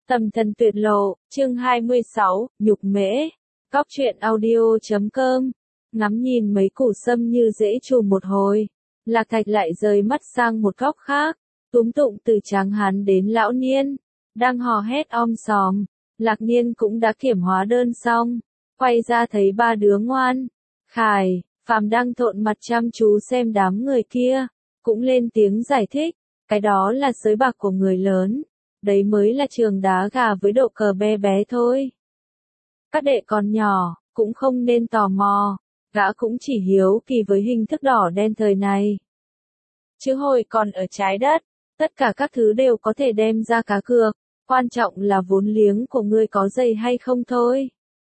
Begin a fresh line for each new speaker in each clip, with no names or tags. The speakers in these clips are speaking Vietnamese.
Tầm thần tuyệt lộ, chương 26, nhục mễ. Cóc truyện audio.com. Ngắm nhìn mấy củ sâm như dễ chùm một hồi. Lạc Thạch lại rời mắt sang một góc khác. Túm tụng từ tráng hán đến lão niên. Đang hò hét om sòm. Lạc Niên cũng đã kiểm hóa đơn xong. Quay ra thấy ba đứa ngoan. Khải, Phàm đang thộn mặt chăm chú xem đám người kia. Cũng lên tiếng giải thích. Cái đó là sới bạc của người lớn. Đấy mới là trường đá gà với độ cờ bé bé thôi. Các đệ còn nhỏ, cũng không nên tò mò. Gã cũng chỉ hiếu kỳ với hình thức đỏ đen thời này. Chứ hồi còn ở trái đất, tất cả các thứ đều có thể đem ra cá cược. Quan trọng là vốn liếng của ngươi có dày hay không thôi.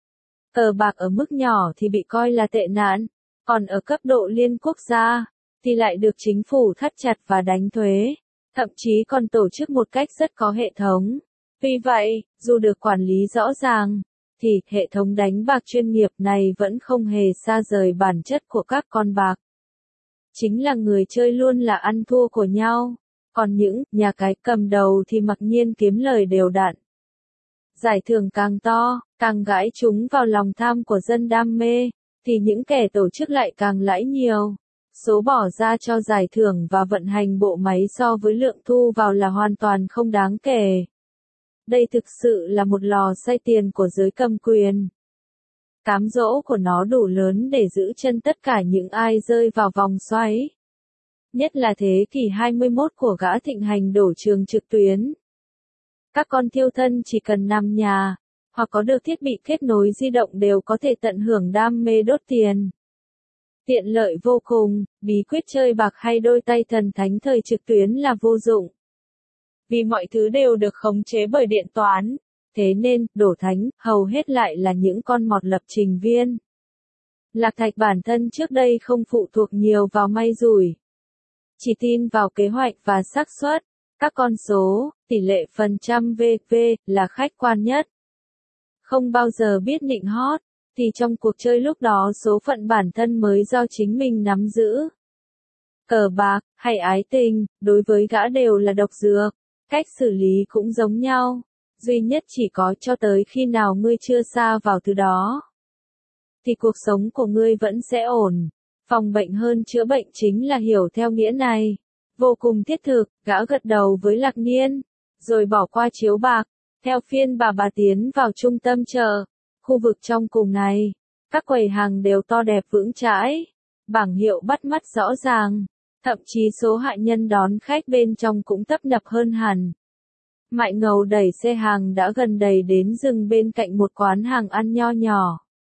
Cờ bạc ở mức nhỏ thì bị coi là tệ nạn, còn ở cấp độ liên quốc gia, thì lại được chính phủ thắt chặt và đánh thuế. Thậm chí còn tổ chức một cách rất có hệ thống. Vì vậy, dù được quản lý rõ ràng, thì hệ thống đánh bạc chuyên nghiệp này vẫn không hề xa rời bản chất của các con bạc. Chính là người chơi luôn là ăn thua của nhau, còn những nhà cái cầm đầu thì mặc nhiên kiếm lời đều đặn. Giải thưởng càng to, càng gãi chúng vào lòng tham của dân đam mê, thì những kẻ tổ chức lại càng lãi nhiều. Số bỏ ra cho giải thưởng và vận hành bộ máy so với lượng thu vào là hoàn toàn không đáng kể. Đây thực sự là một lò xay tiền của giới cầm quyền. Cám dỗ của nó đủ lớn để giữ chân tất cả những ai rơi vào vòng xoáy. Nhất là thế kỷ 21 của gã thịnh hành đổ trường trực tuyến. Các con thiêu thân chỉ cần nằm nhà, hoặc có được thiết bị kết nối di động đều có thể tận hưởng đam mê đốt tiền. Tiện lợi vô cùng, bí quyết chơi bạc hay đôi tay thần thánh thời trực tuyến là vô dụng. Vì mọi thứ đều được khống chế bởi điện toán, thế nên, đổ thánh, hầu hết lại là những con mọt lập trình viên. Lạc Thạch bản thân trước đây không phụ thuộc nhiều vào may rủi. Chỉ tin vào kế hoạch và xác suất, các con số, tỷ lệ phần trăm VV là khách quan nhất. Không bao giờ biết nịnh hót. Thì trong cuộc chơi lúc đó số phận bản thân mới do chính mình nắm giữ. Cờ bạc, hay ái tình, đối với gã đều là độc dược, cách xử lý cũng giống nhau, duy nhất chỉ có cho tới khi nào ngươi chưa sa vào thứ đó. Thì cuộc sống của ngươi vẫn sẽ ổn, phòng bệnh hơn chữa bệnh chính là hiểu theo nghĩa này. Vô cùng thiết thực, gã gật đầu với Lạc Niên, rồi bỏ qua chiếu bạc, theo phiên bà tiến vào trung tâm chợ. Khu vực trong cùng này, các quầy hàng đều to đẹp vững chãi, bảng hiệu bắt mắt rõ ràng, thậm chí số hạ nhân đón khách bên trong cũng tấp nập hơn hẳn. Mại Ngầu đẩy xe hàng đã gần đầy đến dừng bên cạnh một quán hàng ăn nho nhỏ.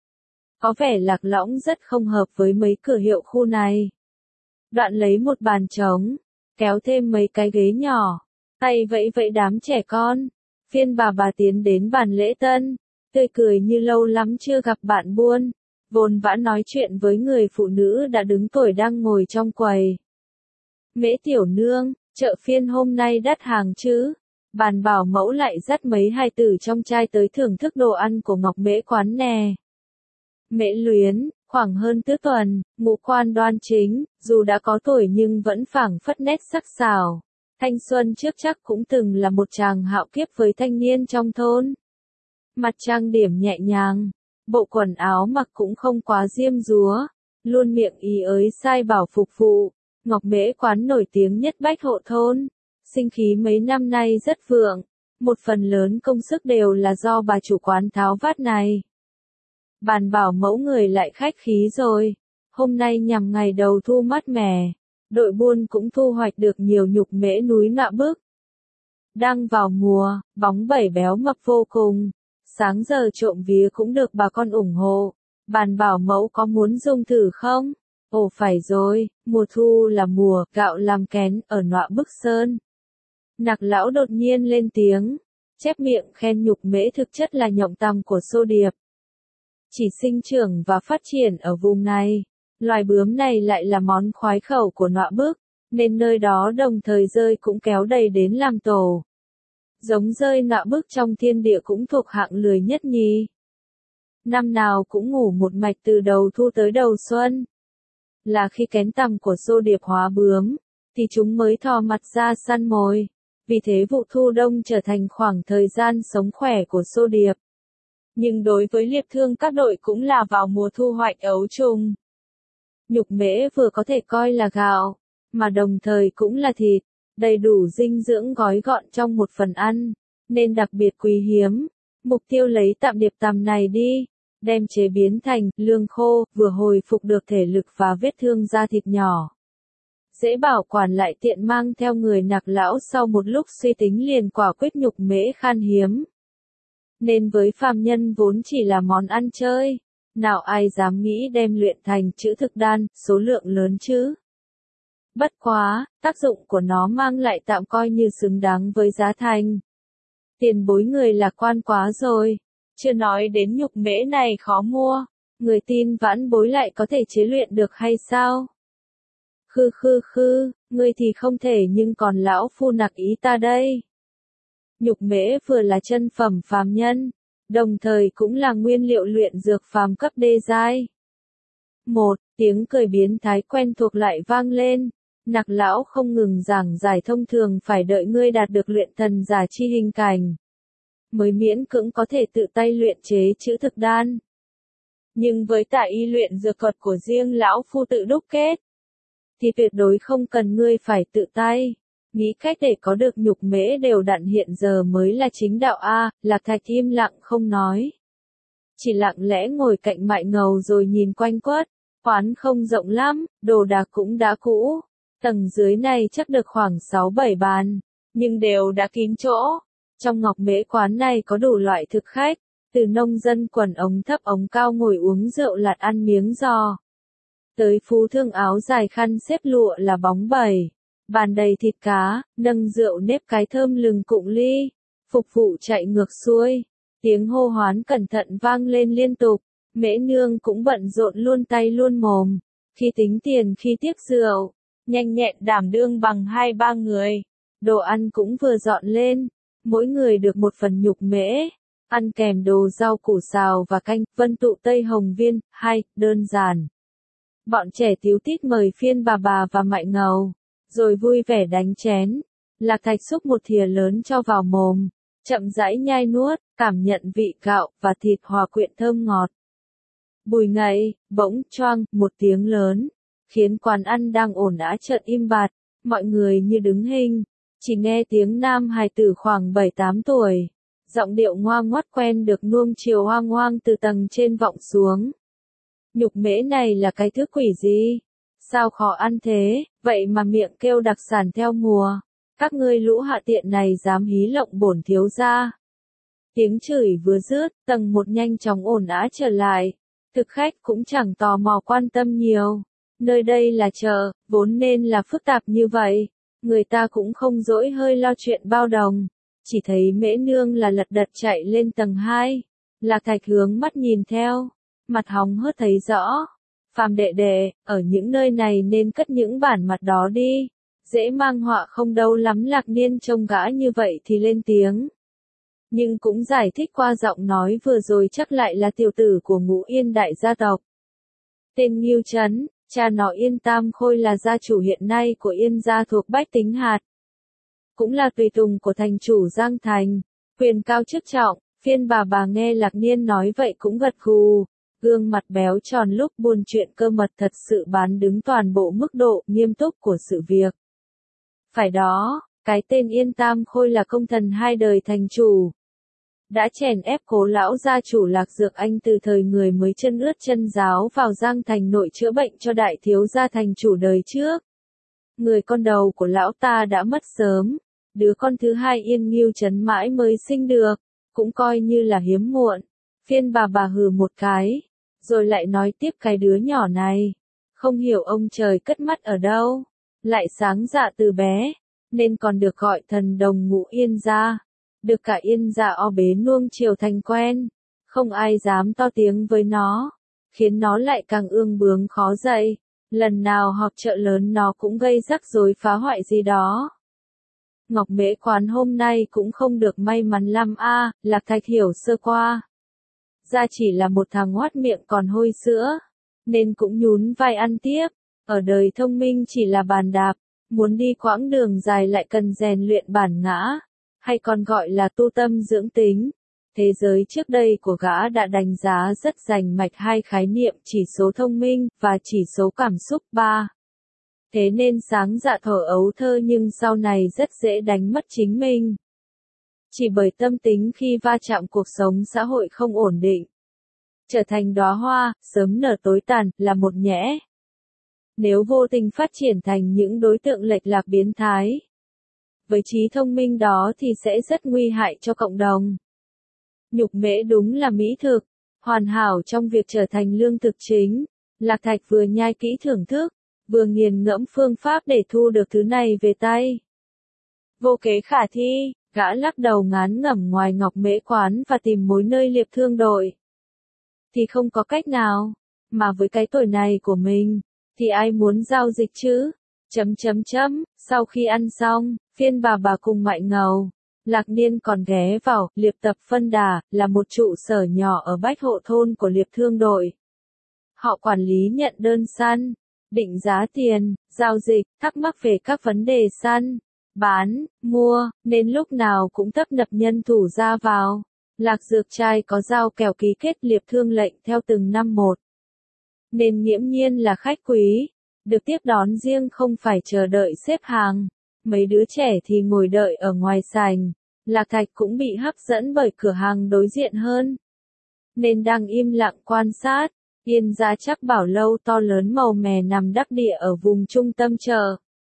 Có vẻ Lạc Lõng rất không hợp với mấy cửa hiệu khu này. Đoạn lấy một bàn trống, kéo thêm mấy cái ghế nhỏ, tay vẫy vẫy đám trẻ con. Phiên bà tiến đến bàn lễ tân. Tươi cười như lâu lắm chưa gặp bạn buôn, vồn vã nói chuyện với người phụ nữ đã đứng tuổi đang ngồi trong quầy. Mễ tiểu nương, chợ phiên hôm nay đắt hàng chứ? Bàn bảo mẫu lại dắt mấy hài tử trong trai tới thưởng thức đồ ăn của Ngọc Mễ quán nè. Mễ Luyến, khoảng hơn tứ tuần, ngũ quan đoan chính, dù đã có tuổi nhưng vẫn phảng phất nét sắc sảo. Thanh xuân trước chắc cũng từng là một chàng hạo kiếp với thanh niên trong thôn. Mặt trang điểm nhẹ nhàng, bộ quần áo mặc cũng không quá diêm dúa, luôn miệng ý ới sai bảo phục vụ. Ngọc Mễ quán nổi tiếng nhất Bách Hộ thôn, sinh khí mấy năm nay rất vượng, một phần lớn công sức đều là do bà chủ quán tháo vát này. Bàn bảo mẫu người lại khách khí rồi, hôm nay nhằm ngày đầu thu mát mẻ, đội buôn cũng thu hoạch được nhiều nhục mễ núi nọ bức. Đang vào mùa, bóng bẩy béo mập vô cùng. Sáng giờ trộm vía cũng được bà con ủng hộ. Bàn bảo mẫu có muốn dùng thử không? Ồ phải rồi, mùa thu là mùa gạo làm kén ở nọa bức sơn. Nặc lão đột nhiên lên tiếng, chép miệng khen nhục mễ thực chất là nhộng tằm của xô điệp. Chỉ sinh trưởng và phát triển ở vùng này, loài bướm này lại là món khoái khẩu của nọa bức, nên nơi đó đồng thời rơi cũng kéo đầy đến làm tổ. Giống rơi nọa bức trong thiên địa cũng thuộc hạng lười nhất nhì. Năm nào cũng ngủ một mạch từ đầu thu tới đầu xuân. Là khi kén tằm của xô điệp hóa bướm, thì chúng mới thò mặt ra săn mồi. vì thế vụ thu đông trở thành khoảng thời gian sống khỏe của Xô Điệp. Nhưng đối với Liệp Thương các đội cũng là vào mùa thu hoạch ấu trùng. Nhục mễ vừa có thể coi là gạo, mà đồng thời cũng là thịt, đầy đủ dinh dưỡng gói gọn trong một phần ăn, nên đặc biệt quý hiếm. Mục tiêu lấy tạm điệp tằm này đi, đem chế biến thành lương khô, vừa hồi phục được thể lực và vết thương da thịt nhỏ. Dễ bảo quản lại tiện mang theo người nạc lão sau một lúc suy tính liền quả quyết nhục mễ khan hiếm. Nên với phàm nhân vốn chỉ là món ăn chơi, nào ai dám nghĩ đem luyện thành chữ thực đan, số lượng lớn chứ. Bất quá, tác dụng của nó mang lại tạm coi như xứng đáng với giá thành. Tiền bối người lạc quan quá rồi, chưa nói đến nhục mễ này khó mua, người tin vãn bối lại có thể chế luyện được hay sao? Ngươi thì không thể nhưng còn lão phu nặc ý ta đây. Nhục mễ vừa là chân phẩm phàm nhân, đồng thời cũng là nguyên liệu luyện dược phàm cấp đê giai. Một tiếng cười biến thái quen thuộc lại vang lên, nặc lão không ngừng giảng giải thông thường phải đợi ngươi đạt được luyện thần giả chi hình cảnh, mới miễn cưỡng có thể tự tay luyện chế chữ thực đan. Nhưng với tài y luyện dược thuật của riêng lão phu tự đúc kết, thì tuyệt đối không cần ngươi phải tự tay. Nghĩ cách để có được nhục mễ đều đặn hiện giờ mới là chính đạo a. Lạc Thạch im lặng không nói. Chỉ lặng lẽ ngồi cạnh Mại Ngầu rồi nhìn quanh quất. Quán không rộng lắm, đồ đạc cũng đã cũ. Tầng dưới này chắc được khoảng 6-7 bàn, nhưng đều đã kín chỗ. Trong ngọc mễ quán này có đủ loại thực khách, từ nông dân quần ống thấp ống cao ngồi uống rượu lạt ăn miếng giò, tới phú thương áo dài khăn xếp lụa là bóng bẩy, bàn đầy thịt cá, nâng rượu nếp cái thơm lừng cụng ly, phục vụ chạy ngược xuôi, tiếng hô hoán cẩn thận vang lên liên tục, mễ nương cũng bận rộn luôn tay luôn mồm, khi tính tiền khi tiếc rượu, nhanh nhẹn đảm đương bằng 2-3 người, đồ ăn cũng vừa dọn lên, mỗi người được một phần nhục mễ, ăn kèm đồ rau củ xào và canh, vân tụ Tây Hồng Viên, đơn giản. Bọn trẻ tíu tít mời Phiên bà và Mại Ngầu, rồi vui vẻ đánh chén. Lạc Thạch xúc một thìa lớn cho vào mồm, chậm rãi nhai nuốt, cảm nhận vị gạo và thịt hòa quyện thơm ngọt. Bùi ngậy, bỗng choang, một tiếng lớn, khiến quán ăn đang ổn ả chợt im bặt, mọi người như đứng hình, chỉ nghe tiếng nam hài tử khoảng 7-8 tuổi, giọng điệu ngoang ngoắt quen được nuông chiều hoang hoang từ tầng trên vọng xuống. Nhục mễ này là cái thứ quỷ gì? Sao khó ăn thế, vậy mà miệng kêu đặc sản theo mùa. Các ngươi lũ hạ tiện này dám hí lộng bổn thiếu gia. Tiếng chửi vừa dứt, tầng một nhanh chóng ồn ào trở lại. Thực khách cũng chẳng tò mò quan tâm nhiều. Nơi đây là chợ, vốn nên là phức tạp như vậy. Người ta cũng không dỗi hơi lo chuyện bao đồng. Chỉ thấy mễ nương là lật đật chạy lên tầng 2. Lạc Thạch hướng mắt nhìn theo. Mặt hóng hớt thấy rõ. Phàm đệ đệ, ở những nơi này nên cất những bản mặt đó đi. Dễ mang họa không đâu lắm. Lạc Niên trông gã như vậy thì lên tiếng. Nhưng cũng giải thích qua giọng nói vừa rồi chắc lại là tiểu tử của Ngũ Yên đại gia tộc. Tên Ngưu Trấn, cha nó Yên Tam Khôi là gia chủ hiện nay của Yên gia thuộc Bách Tính Hạt. Cũng là tùy tùng của thành chủ Giang Thành, quyền cao chức trọng. Phiên bà nghe Lạc Niên nói vậy cũng gật gù, gương mặt béo tròn lúc buôn chuyện cơ mật thật sự bán đứng toàn bộ mức độ nghiêm túc của sự việc. Phải đó, cái tên Yên Tam Khôi là công thần 2 đời thành chủ. Đã chèn ép Cố lão gia chủ Lạc Dược Anh từ thời người mới chân ướt chân ráo vào Giang Thành nội chữa bệnh cho đại thiếu gia thành chủ đời trước. Người con đầu của lão ta đã mất sớm, đứa con thứ hai Yên Ngưu Trấn mãi mới sinh được, cũng coi như là hiếm muộn. Phiên bà hừ một cái, rồi lại nói tiếp cái đứa nhỏ này, không hiểu ông trời cất mắt ở đâu, lại sáng dạ từ bé, nên còn được gọi thần đồng Ngũ Yên gia, được cả Yên gia o bế nuông chiều thành quen, không ai dám to tiếng với nó, khiến nó lại càng ương bướng khó dậy, lần nào họp chợ lớn nó cũng gây rắc rối phá hoại gì đó. Ngọc Mễ quán hôm nay cũng không được may mắn lắm a. Lạc Thạch hiểu sơ qua. Ra chỉ là một thằng hoắt miệng còn hôi sữa, nên cũng nhún vai ăn tiếp. Ở đời thông minh chỉ là bàn đạp, Muốn đi quãng đường dài lại cần rèn luyện bản ngã, hay còn gọi là tu tâm dưỡng tính. Thế giới trước đây của gã đã đánh giá rất rành mạch hai khái niệm chỉ số thông minh và chỉ số cảm xúc ba. Thế nên sáng dạ thuở ấu thơ nhưng sau này rất dễ đánh mất chính mình. Chỉ bởi tâm tính khi va chạm cuộc sống xã hội không ổn định. Trở thành đóa hoa, sớm nở tối tàn, là một nhẽ. Nếu vô tình phát triển thành những đối tượng lệch lạc biến thái. Với trí thông minh đó thì sẽ rất nguy hại cho cộng đồng. Nhục mễ đúng là mỹ thực, hoàn hảo trong việc trở thành lương thực chính. Lạc Thạch vừa nhai kỹ thưởng thức, vừa nghiền ngẫm phương pháp để thu được thứ này về tay. Vô kế khả thi, gã lắc đầu ngán ngẩm ngoài ngọc mễ quán và tìm mối nơi liệp thương đội. Thì không có cách nào, mà với cái tuổi này của mình, thì ai muốn giao dịch chứ? Sau khi ăn xong, Phiên bà cùng Mạnh Ngầu, Lạc Niên còn ghé vào Liệp Tập Phân Đà, là một trụ sở nhỏ ở Bách Hộ thôn của Liệp Thương đội. Họ quản lý nhận đơn săn, định giá tiền, giao dịch, thắc mắc về các vấn đề săn, bán, mua, nên lúc nào cũng tấp nập nhân thủ ra vào. Lạc Dược Trai có giao kèo ký kết Liệp Thương lệnh theo từng năm một. Nên nghiễm nhiên là khách quý, được tiếp đón riêng không phải chờ đợi xếp hàng. Mấy đứa trẻ thì ngồi đợi ở ngoài sảnh. Lạc Thạch cũng bị hấp dẫn bởi cửa hàng đối diện hơn. Nên đang im lặng quan sát. Yên Gia Trắc Bảo lâu to lớn màu mè nằm đắc địa ở vùng trung tâm chợ.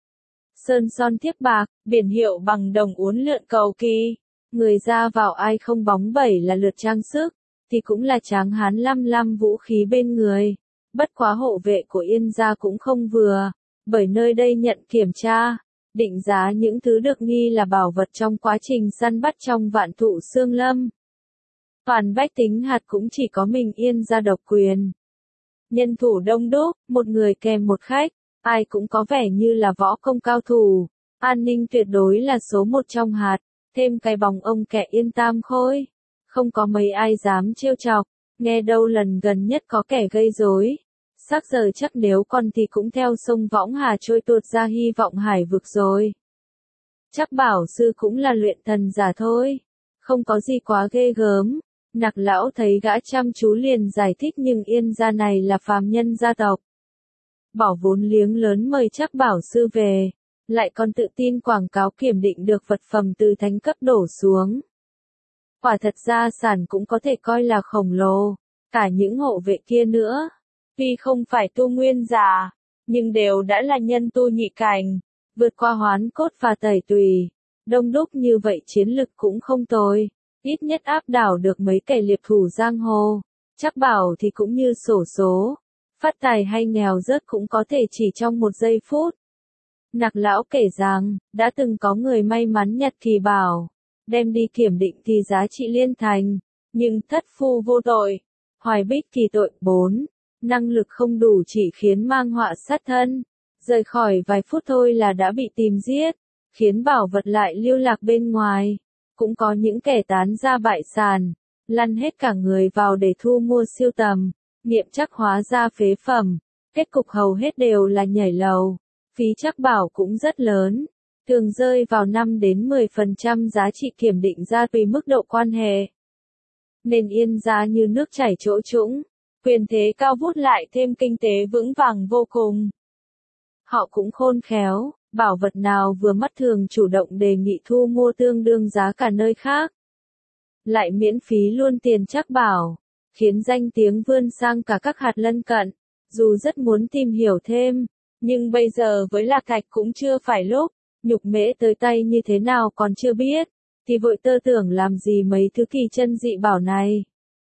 Sơn son thiếp bạc, biển hiệu bằng đồng uốn lượn cầu kỳ. Người ra vào ai không bóng bẩy là lượt trang sức, thì cũng là tráng hán lăm vũ khí bên người. Bất quá hộ vệ của Yên Gia cũng không vừa, bởi nơi đây nhận kiểm tra, định giá những thứ được nghi là bảo vật trong quá trình săn bắt trong Vạn Thụ Xương Lâm. Toàn bách tính hạt cũng chỉ có mình Yên Gia độc quyền. Nhân thủ đông đúc, một người kèm một khách, ai cũng có vẻ như là võ công cao thủ. An ninh tuyệt đối là số một trong hạt, thêm cái bóng ông kẻ Yên Tam Khôi. Không có mấy ai dám trêu chọc, nghe đâu lần gần nhất có kẻ gây rối. Sắc giờ chắc nếu còn thì cũng theo sông Võng Hà trôi tuột ra hy vọng hải vực rồi. Chắc Bảo sư cũng là luyện thần giả thôi, không có gì quá ghê gớm. Nặc lão thấy gã chăm chú liền giải thích nhưng Yên Gia này là phàm nhân gia tộc. Bỏ vốn liếng lớn mời Chắc Bảo sư về, lại còn tự tin quảng cáo kiểm định được vật phẩm từ thánh cấp đổ xuống. Quả thật gia sản cũng có thể coi là khổng lồ, cả những hộ vệ kia nữa. Tuy không phải tu nguyên giả, nhưng đều đã là nhân tu nhị cảnh, vượt qua hoán cốt và tẩy tùy. Đông đúc như vậy chiến lực cũng không tồi, ít nhất áp đảo được mấy kẻ liệp thủ giang hồ. Chắc Bảo thì cũng như xổ số, phát tài hay nghèo rớt cũng có thể chỉ trong một giây phút. Nặc lão kể rằng, đã từng có người may mắn nhặt kỳ bảo, đem đi kiểm định thì giá trị liên thành, nhưng thất phu vô tội. Hoài Bích kỳ tội 4. Năng lực không đủ chỉ khiến mang họa sát thân. Rời khỏi vài phút thôi là đã bị tìm giết, khiến bảo vật lại lưu lạc bên ngoài. Cũng có những kẻ tán ra bại sàn, lăn hết cả người vào để thu mua siêu tầm, nghiệm chắc hóa ra phế phẩm. Kết cục hầu hết đều là nhảy lầu. Phí Chắc Bảo cũng rất lớn, thường rơi vào 5 đến 10% giá trị kiểm định ra tùy mức độ quan hệ. Nên Yên Gia như nước chảy chỗ trũng, quyền thế cao vút lại thêm kinh tế vững vàng vô cùng. Họ cũng khôn khéo, bảo vật nào vừa mắt thường chủ động đề nghị thu mua tương đương giá cả nơi khác. Lại miễn phí luôn tiền Chắc Bảo, khiến danh tiếng vươn sang cả các hạt lân cận. Dù rất muốn tìm hiểu thêm, nhưng bây giờ với Lạc Thạch cũng chưa phải lúc, nhục mễ tới tay như thế nào còn chưa biết, thì vội tơ tưởng làm gì mấy thứ kỳ chân dị bảo này.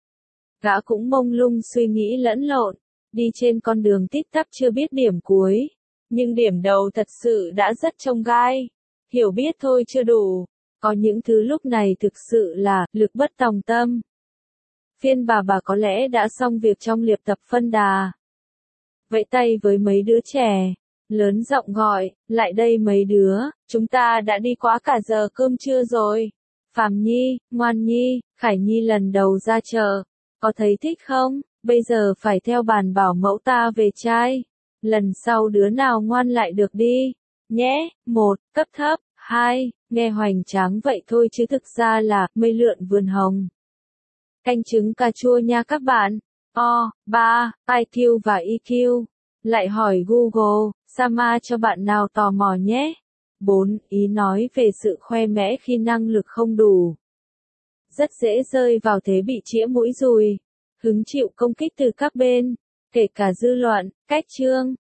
Gã cũng mông lung suy nghĩ lẫn lộn, đi trên con đường tít tắp chưa biết điểm cuối, nhưng điểm đầu thật sự đã rất chông gai. Hiểu biết thôi chưa đủ, có những thứ lúc này thực sự là lực bất tòng tâm. Phiên bà có lẽ đã xong việc trong Liệp Tập Phân Đà. Vẫy tay với mấy đứa trẻ, lớn giọng gọi, lại đây mấy đứa, chúng ta đã đi quá cả giờ cơm trưa rồi. Phàm Nhi, Ngoan Nhi, Khải Nhi lần đầu ra chợ, có thấy thích không? Bây giờ phải theo bàn bảo mẫu ta về trai. Lần sau đứa nào ngoan lại được đi. nhé. 1. Cấp thấp. 2. Nghe hoành tráng vậy thôi chứ thực ra là mây lượn vườn hồng. Canh trứng cà chua nha các bạn. 3. IQ và EQ. Lại hỏi Google, Sama cho bạn nào tò mò nhé. 4. Ý nói về sự khoe mẽ khi năng lực không đủ. Rất dễ rơi vào thế bị chĩa mũi dùi. Hứng chịu công kích từ các bên, kể cả dư luận, cách chương.